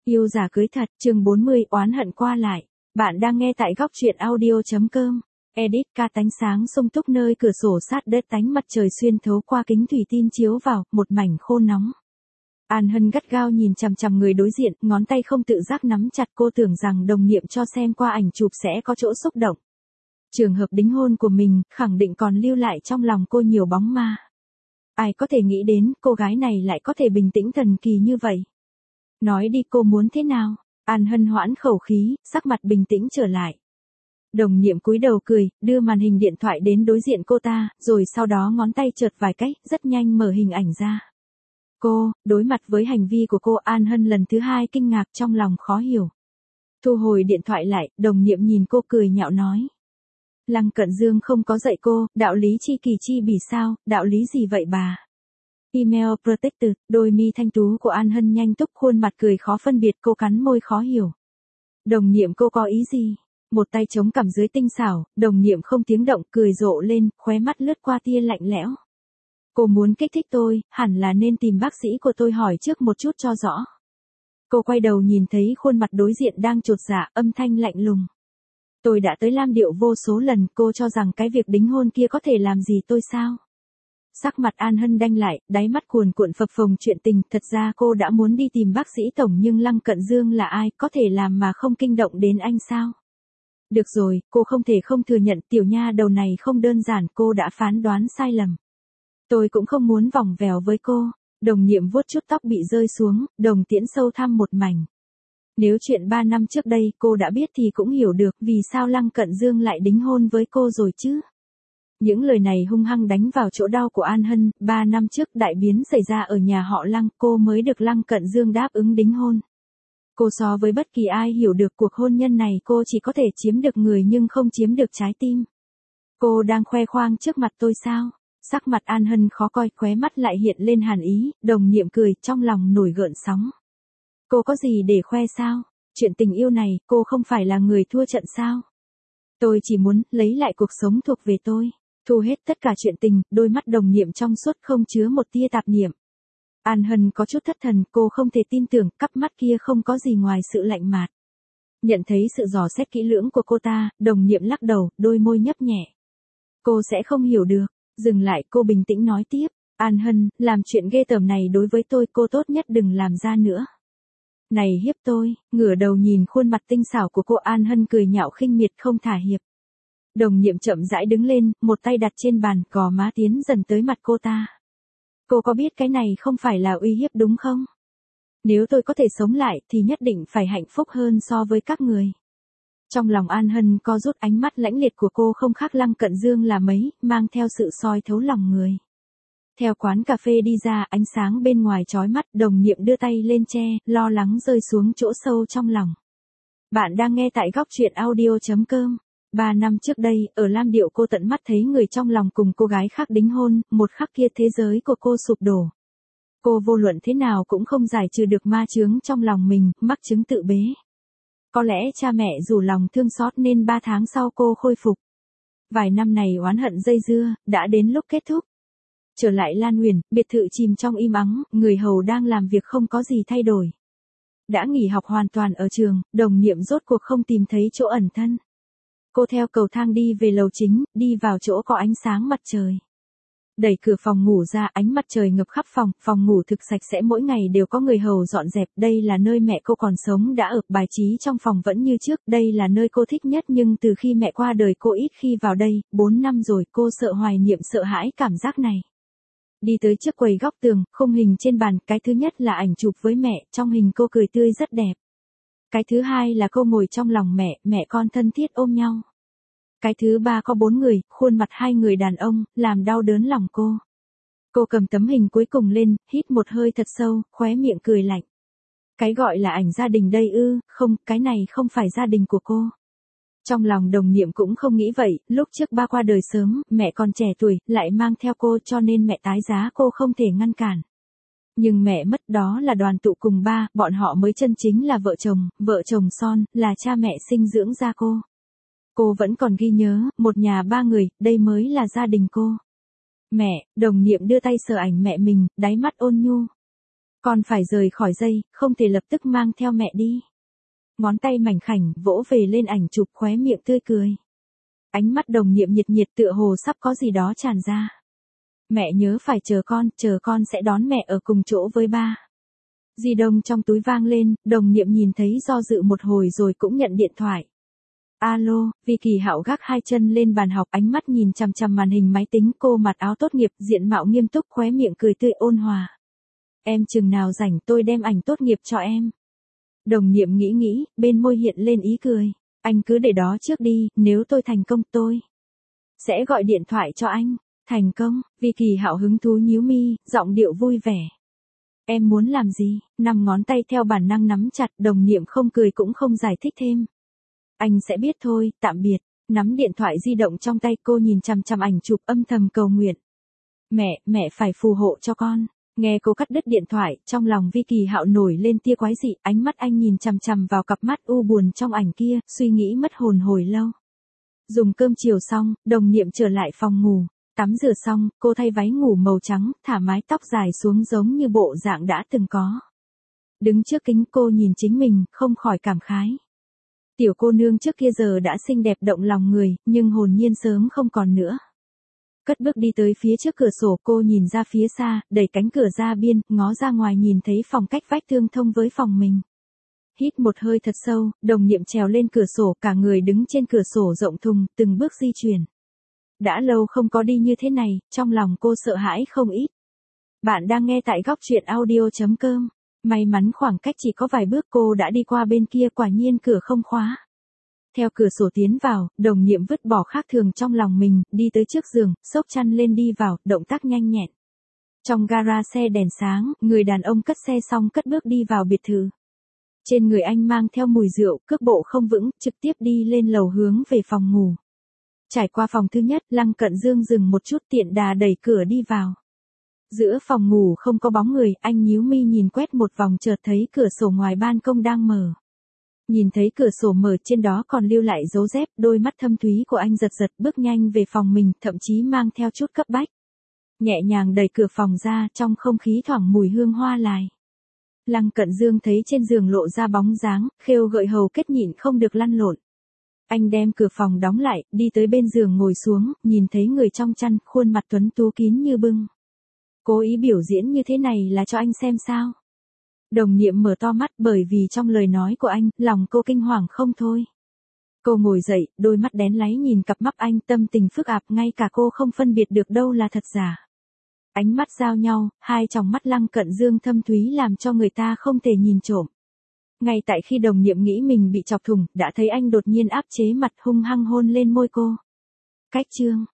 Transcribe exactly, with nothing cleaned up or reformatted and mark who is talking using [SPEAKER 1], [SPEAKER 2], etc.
[SPEAKER 1] Yêu giả cưới thật, chương bốn mươi, oán hận qua lại. Bạn đang nghe tại góc truyện audio.com. Edit ca tánh sáng sung túc nơi cửa sổ sát đất, tánh mặt trời xuyên thấu qua kính thủy tinh chiếu vào, một mảnh khô nóng. An Hân gắt gao nhìn chằm chằm người đối diện, ngón tay không tự giác nắm chặt, cô tưởng rằng đồng niệm cho xem qua ảnh chụp sẽ có chỗ xúc động. Trường hợp đính hôn của mình, khẳng định còn lưu lại trong lòng cô nhiều bóng ma. Ai có thể nghĩ đến, cô gái này lại có thể bình tĩnh thần kỳ như vậy. Nói đi, cô muốn thế nào? An Hân hoãn khẩu khí, sắc mặt bình tĩnh trở lại. Đồng niệm cúi đầu cười, đưa màn hình điện thoại đến đối diện cô ta, rồi sau đó ngón tay chợt vài cách, rất nhanh mở hình ảnh ra. Cô, đối mặt với hành vi của cô, An Hân lần thứ hai kinh ngạc, trong lòng khó hiểu. Thu hồi điện thoại lại, đồng niệm nhìn cô cười nhạo nói. Lăng Cận Dương không có dạy cô, đạo lý chi kỳ chi bỉ sao, đạo lý gì vậy bà? Email protected, đôi mi thanh tú của An Hân nhanh túc, khuôn mặt cười khó phân biệt, cô cắn môi khó hiểu. Đồng niệm, cô có ý gì? Một tay chống cằm dưới tinh xảo, đồng niệm không tiếng động, cười rộ lên, khóe mắt lướt qua tia lạnh lẽo. Cô muốn kích thích tôi, hẳn là nên tìm bác sĩ của tôi hỏi trước một chút cho rõ. Cô quay đầu nhìn thấy khuôn mặt đối diện đang chột dạ, âm thanh lạnh lùng. Tôi đã tới Lam Điệu vô số lần, cô cho rằng cái việc đính hôn kia có thể làm gì tôi sao? Sắc mặt An Hân đanh lại, đáy mắt cuồn cuộn phập phồng chuyện tình, thật ra cô đã muốn đi tìm bác sĩ tổng, nhưng Lăng Cận Dương là ai, có thể làm mà không kinh động đến anh sao? Được rồi, cô không thể không thừa nhận, tiểu nha đầu này không đơn giản, cô đã phán đoán sai lầm. Tôi cũng không muốn vòng vèo với cô. Đồng niệm vuốt chút tóc bị rơi xuống, đồng tiễn sâu thăm một mảnh. Nếu chuyện ba năm trước đây cô đã biết thì cũng hiểu được vì sao Lăng Cận Dương lại đính hôn với cô rồi chứ. Những lời này hung hăng đánh vào chỗ đau của An Hân. Ba năm trước đại biến xảy ra ở nhà họ Lăng, cô mới được Lăng Cận Dương đáp ứng đính hôn. Cô so với bất kỳ ai hiểu được cuộc hôn nhân này, cô chỉ có thể chiếm được người nhưng không chiếm được trái tim. Cô đang khoe khoang trước mặt tôi sao? Sắc mặt An Hân khó coi, khóe mắt lại hiện lên hàn ý, đồng niệm cười, trong lòng nổi gợn sóng. Cô có gì để khoe sao? Chuyện tình yêu này, cô không phải là người thua trận sao? Tôi chỉ muốn lấy lại cuộc sống thuộc về tôi. Thu hết tất cả chuyện tình, đôi mắt đồng niệm trong suốt không chứa một tia tạp niệm. An Hân có chút thất thần, cô không thể tin tưởng, cặp mắt kia không có gì ngoài sự lạnh mạt. Nhận thấy sự dò xét kỹ lưỡng của cô ta, đồng niệm lắc đầu, đôi môi nhấp nhẹ. Cô sẽ không hiểu được. Dừng lại, cô bình tĩnh nói tiếp. An Hân, làm chuyện ghê tởm này đối với tôi, cô tốt nhất đừng làm ra nữa. Này hiếp tôi, ngửa đầu nhìn khuôn mặt tinh xảo của cô, An Hân cười nhạo khinh miệt không thả hiệp. Đồng niệm chậm rãi đứng lên, một tay đặt trên bàn, gò má tiến dần tới mặt cô ta. Cô có biết cái này không phải là uy hiếp đúng không? Nếu tôi có thể sống lại thì nhất định phải hạnh phúc hơn so với các người. Trong lòng An Hân co rút, ánh mắt lãnh liệt của cô không khác Lăng Cận Dương là mấy, mang theo sự soi thấu lòng người. Theo quán cà phê đi ra, ánh sáng bên ngoài chói mắt, đồng niệm đưa tay lên che, lo lắng rơi xuống chỗ sâu trong lòng. Bạn đang nghe tại góc truyện audio.com. Ba năm trước đây, ở Lam Điệu cô tận mắt thấy người trong lòng cùng cô gái khác đính hôn, một khắc kia thế giới của cô sụp đổ. Cô vô luận thế nào cũng không giải trừ được ma chướng trong lòng mình, mắc chứng tự bế. Có lẽ cha mẹ rủ lòng thương xót nên ba tháng sau cô khôi phục. Vài năm này oán hận dây dưa, đã đến lúc kết thúc. Trở lại Lan Huyền, biệt thự chìm trong im ắng, người hầu đang làm việc không có gì thay đổi. Đã nghỉ học hoàn toàn ở trường, đồng niệm rốt cuộc không tìm thấy chỗ ẩn thân. Cô theo cầu thang đi về lầu chính, đi vào chỗ có ánh sáng mặt trời. Đẩy cửa phòng ngủ ra, ánh mặt trời ngập khắp phòng, phòng ngủ thực sạch sẽ, mỗi ngày đều có người hầu dọn dẹp, đây là nơi mẹ cô còn sống đã ở, bài trí trong phòng vẫn như trước, đây là nơi cô thích nhất nhưng từ khi mẹ qua đời cô ít khi vào đây, bốn năm rồi, cô sợ hoài niệm sợ hãi cảm giác này. Đi tới trước quầy góc tường, khung hình trên bàn, cái thứ nhất là ảnh chụp với mẹ, trong hình cô cười tươi rất đẹp. Cái thứ hai là cô ngồi trong lòng mẹ, mẹ con thân thiết ôm nhau. Cái thứ ba có bốn người, khuôn mặt hai người đàn ông, làm đau đớn lòng cô. Cô cầm tấm hình cuối cùng lên, hít một hơi thật sâu, khóe miệng cười lạnh. Cái gọi là ảnh gia đình đây ư, không, cái này không phải gia đình của cô. Trong lòng đồng niệm cũng không nghĩ vậy, lúc trước ba qua đời sớm, mẹ còn trẻ tuổi, lại mang theo cô cho nên mẹ tái giá cô không thể ngăn cản. Nhưng mẹ mất đó là đoàn tụ cùng ba, bọn họ mới chân chính là vợ chồng, vợ chồng son, là cha mẹ sinh dưỡng ra cô. Cô vẫn còn ghi nhớ, một nhà ba người, đây mới là gia đình cô. Mẹ, đồng niệm đưa tay sờ ảnh mẹ mình, đáy mắt ôn nhu. Con phải rời khỏi dây, không thể lập tức mang theo mẹ đi. Ngón tay mảnh khảnh vỗ về lên ảnh chụp, khóe miệng tươi cười. Ánh mắt Đồng Niệm nhiệt nhiệt tựa hồ sắp có gì đó tràn ra. Mẹ nhớ phải chờ con, chờ con sẽ đón mẹ ở cùng chỗ với ba. Di động trong túi vang lên, Đồng Niệm nhìn thấy do dự một hồi rồi cũng nhận điện thoại. Alo, Vi Kỳ Hạo gác hai chân lên bàn học, ánh mắt nhìn chằm chằm màn hình máy tính, cô mặc áo tốt nghiệp, diện mạo nghiêm túc, khóe miệng cười tươi ôn hòa. Em chừng nào rảnh tôi đem ảnh tốt nghiệp cho em. Đồng Niệm nghĩ nghĩ, bên môi hiện lên ý cười. Anh cứ để đó trước đi, nếu tôi thành công tôi sẽ gọi điện thoại cho anh. Thành công, Vi Kỳ Hạo hứng thú nhíu mi, giọng điệu vui vẻ. Em muốn làm gì? Năm ngón tay theo bản năng nắm chặt, Đồng Niệm không cười cũng không giải thích thêm. Anh sẽ biết thôi, tạm biệt. Nắm điện thoại di động trong tay, cô nhìn chằm chằm ảnh chụp, âm thầm cầu nguyện. Mẹ, mẹ phải phù hộ cho con. Nghe cô cắt đứt điện thoại, trong lòng Vi Kỳ Hạo nổi lên tia quái dị, ánh mắt anh nhìn chằm chằm vào cặp mắt u buồn trong ảnh kia, suy nghĩ mất hồn hồi lâu. Dùng cơm chiều xong, Đồng Niệm trở lại phòng ngủ, tắm rửa xong, cô thay váy ngủ màu trắng, thả mái tóc dài xuống giống như bộ dạng đã từng có. Đứng trước kính cô nhìn chính mình, không khỏi cảm khái. Tiểu cô nương trước kia giờ đã xinh đẹp động lòng người, nhưng hồn nhiên sớm không còn nữa. Cất bước đi tới phía trước cửa sổ, cô nhìn ra phía xa, đẩy cánh cửa ra biên, ngó ra ngoài nhìn thấy phòng cách vách tương thông với phòng mình. Hít một hơi thật sâu, Đồng Niệm trèo lên cửa sổ, cả người đứng trên cửa sổ rộng thùng, từng bước di chuyển. Đã lâu không có đi như thế này, trong lòng cô sợ hãi không ít. Bạn đang nghe tại góc truyện audio chấm com. May mắn khoảng cách chỉ có vài bước cô đã đi qua bên kia, quả nhiên cửa không khóa. Theo cửa sổ tiến vào, Đồng Niệm vứt bỏ khác thường trong lòng mình, đi tới trước giường, xốc chăn lên đi vào, động tác nhanh nhẹn. Trong gara xe đèn sáng, người đàn ông cất xe xong cất bước đi vào biệt thự. Trên người anh mang theo mùi rượu, cước bộ không vững, trực tiếp đi lên lầu hướng về phòng ngủ. Trải qua phòng thứ nhất, Lăng Cận Dương dừng một chút, tiện đà đẩy cửa đi vào. Giữa phòng ngủ không có bóng người, anh nhíu mi nhìn quét một vòng, chợt thấy cửa sổ ngoài ban công đang mở. Nhìn thấy cửa sổ mở, trên đó còn lưu lại dấu dép, đôi mắt thâm thúy của anh giật giật, bước nhanh về phòng mình, thậm chí mang theo chút cấp bách. Nhẹ nhàng đẩy cửa phòng ra, trong không khí thoảng mùi hương hoa lai. Lăng Cận Dương thấy trên giường lộ ra bóng dáng, khêu gợi hầu kết nhịn không được lăn lộn. Anh đem cửa phòng đóng lại, đi tới bên giường ngồi xuống, nhìn thấy người trong chăn, khuôn mặt tuấn tú kín như bưng. Cố ý biểu diễn như thế này là cho anh xem sao? Đồng Niệm mở to mắt, bởi vì trong lời nói của anh, lòng cô kinh hoàng không thôi. Cô ngồi dậy, đôi mắt đén láy nhìn cặp mắt anh, tâm tình phức tạp, ngay cả cô không phân biệt được đâu là thật giả. Ánh mắt giao nhau, hai tròng mắt Lăng Cận Dương thâm thúy làm cho người ta không thể nhìn trộm. Ngay tại khi Đồng Niệm nghĩ mình bị chọc thủng, đã thấy anh đột nhiên áp chế mặt, hung hăng hôn lên môi cô. Cách chương